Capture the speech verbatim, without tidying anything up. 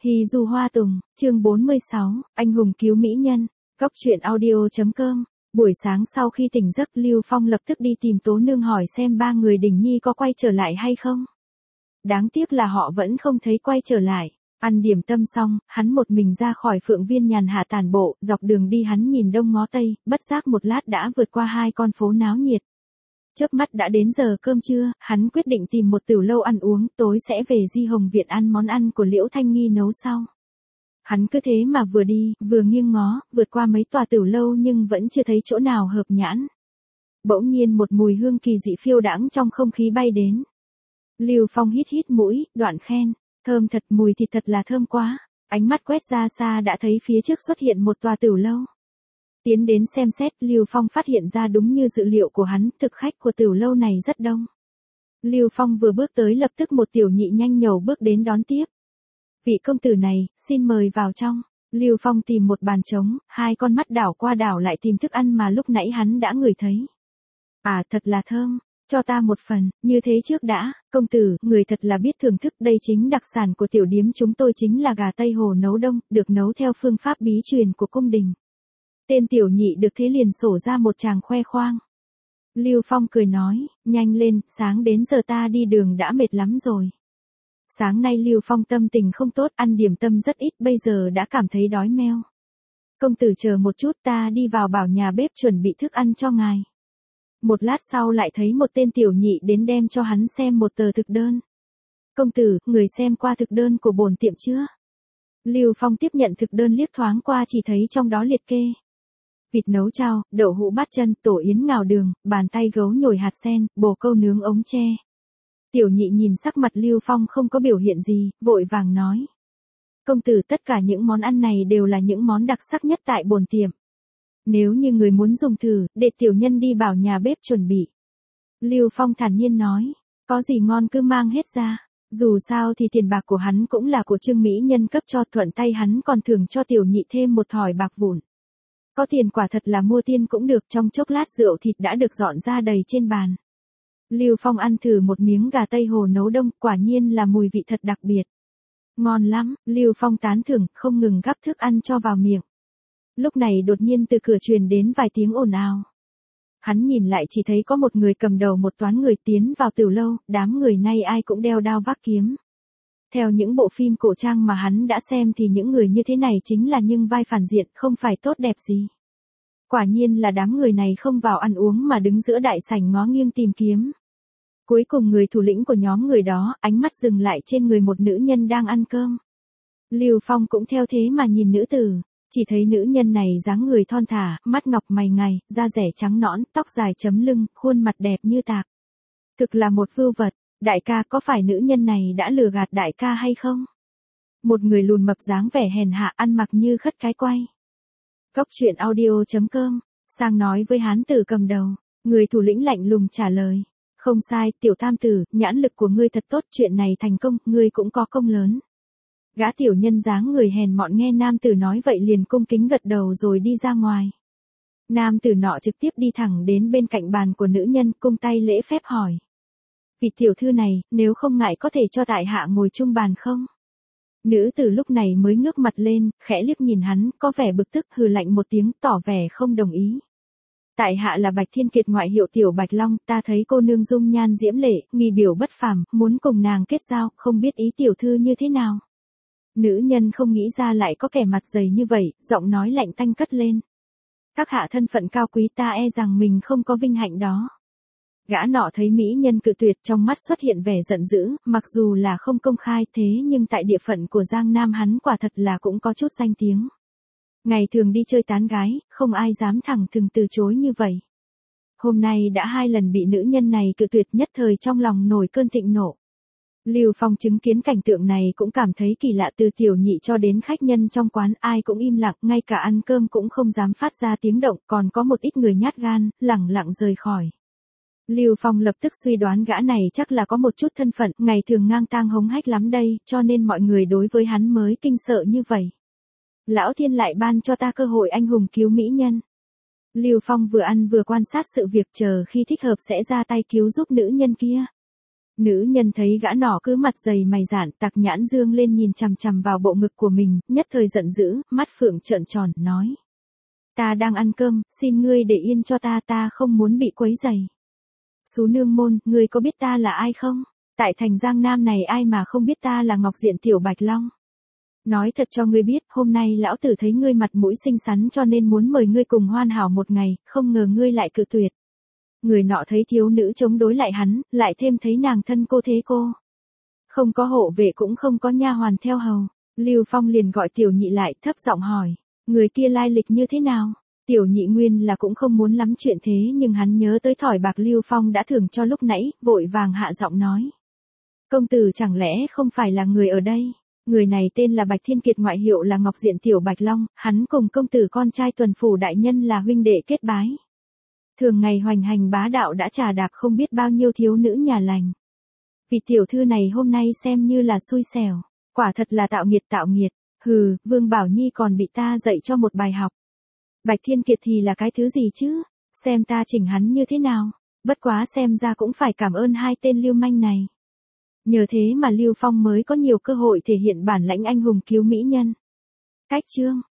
Hy du hoa tùng, chương bốn mươi sáu, anh hùng cứu mỹ nhân, góc truyện audio.com. Buổi sáng sau khi tỉnh giấc, Lưu Phong lập tức đi tìm Tố Nương hỏi xem ba người Đình Nhi có quay trở lại hay không. Đáng tiếc là họ vẫn không thấy quay trở lại. Ăn điểm tâm xong, hắn một mình ra khỏi Phượng Viên nhàn hạ tản bộ, dọc đường đi hắn nhìn đông ngó tây, bất giác một lát đã vượt qua hai con phố náo nhiệt. Chớp mắt đã đến giờ cơm trưa, hắn quyết định tìm một tiểu lâu ăn uống, tối sẽ về Di Hồng Viện ăn món ăn của Liễu Thanh Nghi nấu sau. Hắn cứ thế mà vừa đi, vừa nghiêng ngó, vượt qua mấy tòa tiểu lâu nhưng vẫn chưa thấy chỗ nào hợp nhãn. Bỗng nhiên một mùi hương kỳ dị phiêu đãng trong không khí bay đến. Lưu Phong hít hít mũi, đoạn khen, thơm thật, mùi thịt thật là thơm quá. Ánh mắt quét ra xa đã thấy phía trước xuất hiện một tòa tiểu lâu. Tiến đến xem xét, Lưu Phong phát hiện ra đúng như dự liệu của hắn, thực khách của tiểu lâu này rất đông. Lưu Phong vừa bước tới lập tức một tiểu nhị nhanh nhẩu bước đến đón tiếp. Vị công tử này, xin mời vào trong. Lưu Phong tìm một bàn trống, hai con mắt đảo qua đảo lại tìm thức ăn mà lúc nãy hắn đã ngửi thấy. À, thật là thơm, cho ta một phần, như thế trước đã. Công tử, người thật là biết thưởng thức, đây chính đặc sản của tiểu điếm chúng tôi, chính là gà Tây Hồ nấu đông, được nấu theo phương pháp bí truyền của cung đình. Tên tiểu nhị được thế liền sổ ra một tràng khoe khoang. Lưu Phong cười nói, nhanh lên, sáng đến giờ ta đi đường đã mệt lắm rồi. Sáng nay Lưu Phong tâm tình không tốt, ăn điểm tâm rất ít, bây giờ đã cảm thấy đói meo. Công tử chờ một chút, ta đi vào bảo nhà bếp chuẩn bị thức ăn cho ngài. Một lát sau lại thấy một tên tiểu nhị đến đem cho hắn xem một tờ thực đơn. Công tử, người xem qua thực đơn của bổn tiệm chưa? Lưu Phong tiếp nhận thực đơn liếc thoáng qua chỉ thấy trong đó liệt kê. Vịt nấu chao, đậu hũ bát chân, tổ yến ngào đường, bàn tay gấu nhồi hạt sen, bồ câu nướng ống tre. Tiểu nhị nhìn sắc mặt Lưu Phong không có biểu hiện gì, vội vàng nói. Công tử, tất cả những món ăn này đều là những món đặc sắc nhất tại bổn tiệm. Nếu như người muốn dùng thử, để tiểu nhân đi bảo nhà bếp chuẩn bị. Lưu Phong thản nhiên nói, có gì ngon cứ mang hết ra. Dù sao thì tiền bạc của hắn cũng là của Trương Mỹ Nhân cấp cho, thuận tay hắn còn thưởng cho tiểu nhị thêm một thỏi bạc vụn. Có tiền quả thật là mua tiên cũng được. Trong chốc lát rượu thịt đã được dọn ra đầy trên bàn. Lưu Phong ăn thử một miếng gà Tây Hồ nấu đông, quả nhiên là mùi vị thật đặc biệt. Ngon lắm, Lưu Phong tán thưởng, không ngừng gắp thức ăn cho vào miệng. Lúc này đột nhiên từ cửa truyền đến vài tiếng ồn ào. Hắn nhìn lại chỉ thấy có một người cầm đầu một toán người tiến vào tiểu lâu, đám người nay ai cũng đeo đao vác kiếm. Theo những bộ phim cổ trang mà hắn đã xem thì những người như thế này chính là những vai phản diện, không phải tốt đẹp gì. Quả nhiên là đám người này không vào ăn uống mà đứng giữa đại sảnh ngó nghiêng tìm kiếm. Cuối cùng người thủ lĩnh của nhóm người đó, ánh mắt dừng lại trên người một nữ nhân đang ăn cơm. Lưu Phong cũng theo thế mà nhìn nữ tử, chỉ thấy nữ nhân này dáng người thon thả, mắt ngọc mày ngài, da dẻ trắng nõn, tóc dài chấm lưng, khuôn mặt đẹp như tạc. Thực là một vưu vật. Đại ca, có phải nữ nhân này đã lừa gạt đại ca hay không? Một người lùn mập dáng vẻ hèn hạ, ăn mặc như khất cái quay. Góc truyện audio.com, sang nói với hán tử cầm đầu. Người thủ lĩnh lạnh lùng trả lời. Không sai, tiểu tam tử, nhãn lực của ngươi thật tốt, chuyện này thành công, ngươi cũng có công lớn. Gã tiểu nhân dáng người hèn mọn nghe nam tử nói vậy liền cung kính gật đầu rồi đi ra ngoài. Nam tử nọ trực tiếp đi thẳng đến bên cạnh bàn của nữ nhân, cung tay lễ phép hỏi. Vị tiểu thư này, nếu không ngại có thể cho tại hạ ngồi chung bàn không? Nữ tử lúc này mới ngước mặt lên, khẽ liếc nhìn hắn, có vẻ bực tức, hừ lạnh một tiếng, tỏ vẻ không đồng ý. Tại hạ là Bạch Thiên Kiệt, ngoại hiệu Tiểu Bạch Long, ta thấy cô nương dung nhan diễm lệ, nghi biểu bất phàm, muốn cùng nàng kết giao, không biết ý tiểu thư như thế nào. Nữ nhân không nghĩ ra lại có kẻ mặt dày như vậy, giọng nói lạnh tanh cất lên. Các hạ thân phận cao quý, ta e rằng mình không có vinh hạnh đó. Gã nọ thấy mỹ nhân cự tuyệt, trong mắt xuất hiện vẻ giận dữ, mặc dù là không công khai thế nhưng tại địa phận của Giang Nam hắn quả thật là cũng có chút danh tiếng. Ngày thường đi chơi tán gái, không ai dám thẳng thừng từ chối như vậy. Hôm nay đã hai lần bị nữ nhân này cự tuyệt, nhất thời trong lòng nổi cơn thịnh nộ. Lưu Phong chứng kiến cảnh tượng này cũng cảm thấy kỳ lạ, từ tiểu nhị cho đến khách nhân trong quán ai cũng im lặng, ngay cả ăn cơm cũng không dám phát ra tiếng động, còn có một ít người nhát gan, lẳng lặng rời khỏi. Lưu Phong lập tức suy đoán gã này chắc là có một chút thân phận, ngày thường ngang tang hống hách lắm đây, cho nên mọi người đối với hắn mới kinh sợ như vậy. Lão thiên lại ban cho ta cơ hội anh hùng cứu mỹ nhân. Lưu Phong vừa ăn vừa quan sát sự việc, chờ khi thích hợp sẽ ra tay cứu giúp nữ nhân kia. Nữ nhân thấy gã nọ cứ mặt dày mày dạn, tặc nhãn dương lên nhìn chằm chằm vào bộ ngực của mình, nhất thời giận dữ, mắt phượng trợn tròn, nói. Ta đang ăn cơm, xin ngươi để yên cho ta, ta không muốn bị quấy rầy. Xú nương môn, ngươi có biết ta là ai không? Tại thành Giang Nam này ai mà không biết ta là Ngọc Diện Tiểu Bạch Long. Nói thật cho ngươi biết, hôm nay lão tử thấy ngươi mặt mũi xinh xắn cho nên muốn mời ngươi cùng hoan hảo một ngày, không ngờ ngươi lại cự tuyệt. Người nọ thấy thiếu nữ chống đối lại hắn, lại thêm thấy nàng thân cô thế cô. Không có hộ vệ cũng không có nha hoàn theo hầu. Lưu Phong liền gọi Tiểu Nhị lại, thấp giọng hỏi, người kia lai lịch như thế nào? Tiểu Nhị nguyên là cũng không muốn lắm chuyện thế nhưng hắn nhớ tới thỏi bạc Lưu Phong đã thưởng cho lúc nãy, vội vàng hạ giọng nói. Công tử chẳng lẽ không phải là người ở đây? Người này tên là Bạch Thiên Kiệt, ngoại hiệu là Ngọc Diện Tiểu Bạch Long, hắn cùng công tử con trai Tuần Phủ đại nhân là huynh đệ kết bái. Thường ngày hoành hành bá đạo đã trà đạp không biết bao nhiêu thiếu nữ nhà lành. Vị tiểu thư này hôm nay xem như là xui xẻo, quả thật là tạo nghiệt tạo nghiệt, hừ, Vương Bảo Nhi còn bị ta dạy cho một bài học. Bạch Thiên Kiệt thì là cái thứ gì chứ, xem ta chỉnh hắn như thế nào, bất quá xem ra cũng phải cảm ơn hai tên lưu manh này. Nhờ thế mà Lưu Phong mới có nhiều cơ hội thể hiện bản lãnh anh hùng cứu mỹ nhân. Cách chương